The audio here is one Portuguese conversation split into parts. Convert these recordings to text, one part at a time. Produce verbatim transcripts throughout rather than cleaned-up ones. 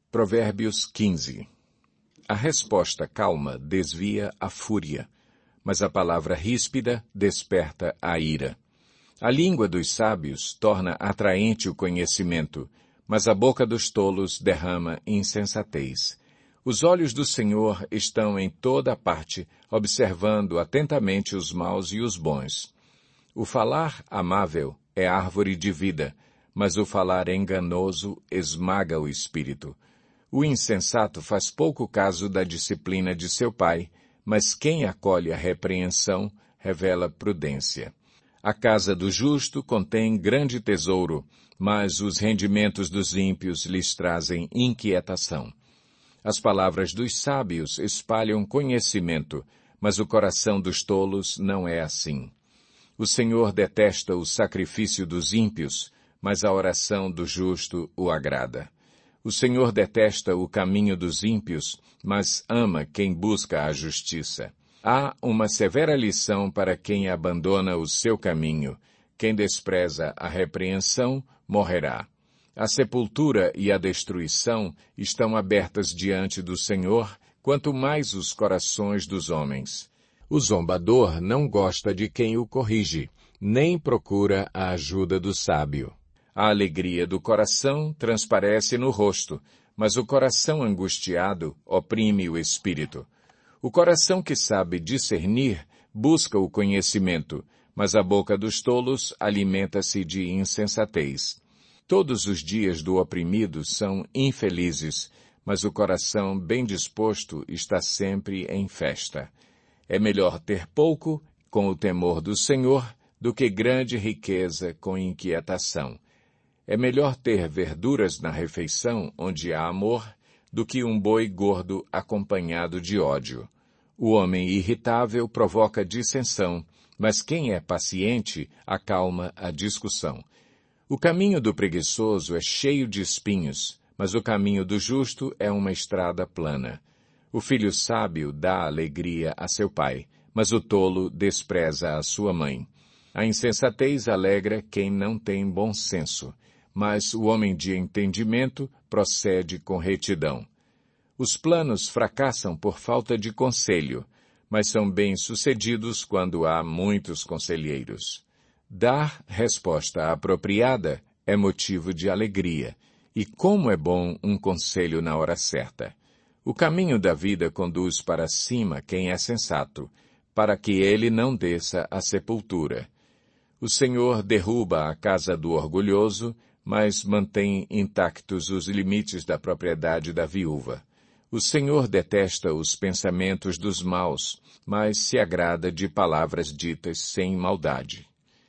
Provérbios quinze. A resposta calma desvia a fúria, mas a palavra ríspida desperta a ira. A língua dos sábios torna atraente o conhecimento, mas a boca dos tolos derrama insensatez. Os olhos do Senhor estão em toda parte, observando atentamente os maus e os bons. O falar amável é árvore de vida, mas o falar enganoso esmaga o espírito. O insensato faz pouco caso da disciplina de seu pai, mas quem acolhe a repreensão revela prudência. A casa do justo contém grande tesouro, mas os rendimentos dos ímpios lhes trazem inquietação. As palavras dos sábios espalham conhecimento, mas o coração dos tolos não é assim. O Senhor detesta o sacrifício dos ímpios, mas a oração do justo o agrada. O Senhor detesta o caminho dos ímpios, mas ama quem busca a justiça. Há uma severa lição para quem abandona o seu caminho. Quem despreza a repreensão, morrerá. A sepultura e a destruição estão abertas diante do Senhor, quanto mais os corações dos homens. O zombador não gosta de quem o corrige, nem procura a ajuda do sábio. A alegria do coração transparece no rosto, mas o coração angustiado oprime o espírito. O coração que sabe discernir busca o conhecimento, mas a boca dos tolos alimenta-se de insensatez. Todos os dias do oprimido são infelizes, mas o coração bem disposto está sempre em festa. É melhor ter pouco, com o temor do Senhor, do que grande riqueza com inquietação. É melhor ter verduras na refeição, onde há amor, do que um boi gordo acompanhado de ódio. O homem irritável provoca dissensão, mas quem é paciente acalma a discussão. O caminho do preguiçoso é cheio de espinhos, mas o caminho do justo é uma estrada plana. O filho sábio dá alegria a seu pai, mas o tolo despreza a sua mãe. A insensatez alegra quem não tem bom senso, mas o homem de entendimento procede com retidão. Os planos fracassam por falta de conselho, mas são bem-sucedidos quando há muitos conselheiros. Dar resposta apropriada é motivo de alegria, e como é bom um conselho na hora certa. O caminho da vida conduz para cima quem é sensato, para que ele não desça à sepultura. O Senhor derruba a casa do orgulhoso, mas mantém intactos os limites da propriedade da viúva. O Senhor detesta os pensamentos dos maus, mas se agrada de palavras ditas sem maldade.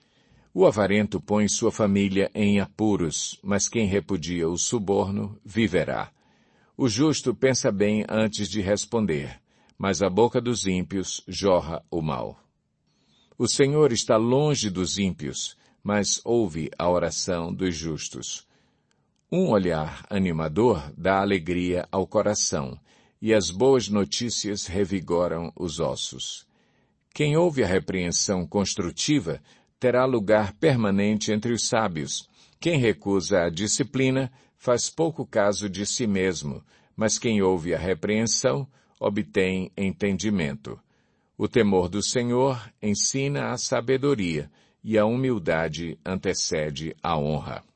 O avarento põe sua família em apuros, mas quem repudia o suborno viverá. O justo pensa bem antes de responder, mas a boca dos ímpios jorra o mal. O Senhor está longe dos ímpios, mas ouve a oração dos justos. Um olhar animador dá alegria ao coração, e as boas notícias revigoram os ossos. Quem ouve a repreensão construtiva terá lugar permanente entre os sábios. Quem recusa a disciplina faz pouco caso de si mesmo, mas quem ouve a repreensão obtém entendimento. O temor do Senhor ensina a sabedoria, e a humildade antecede a honra.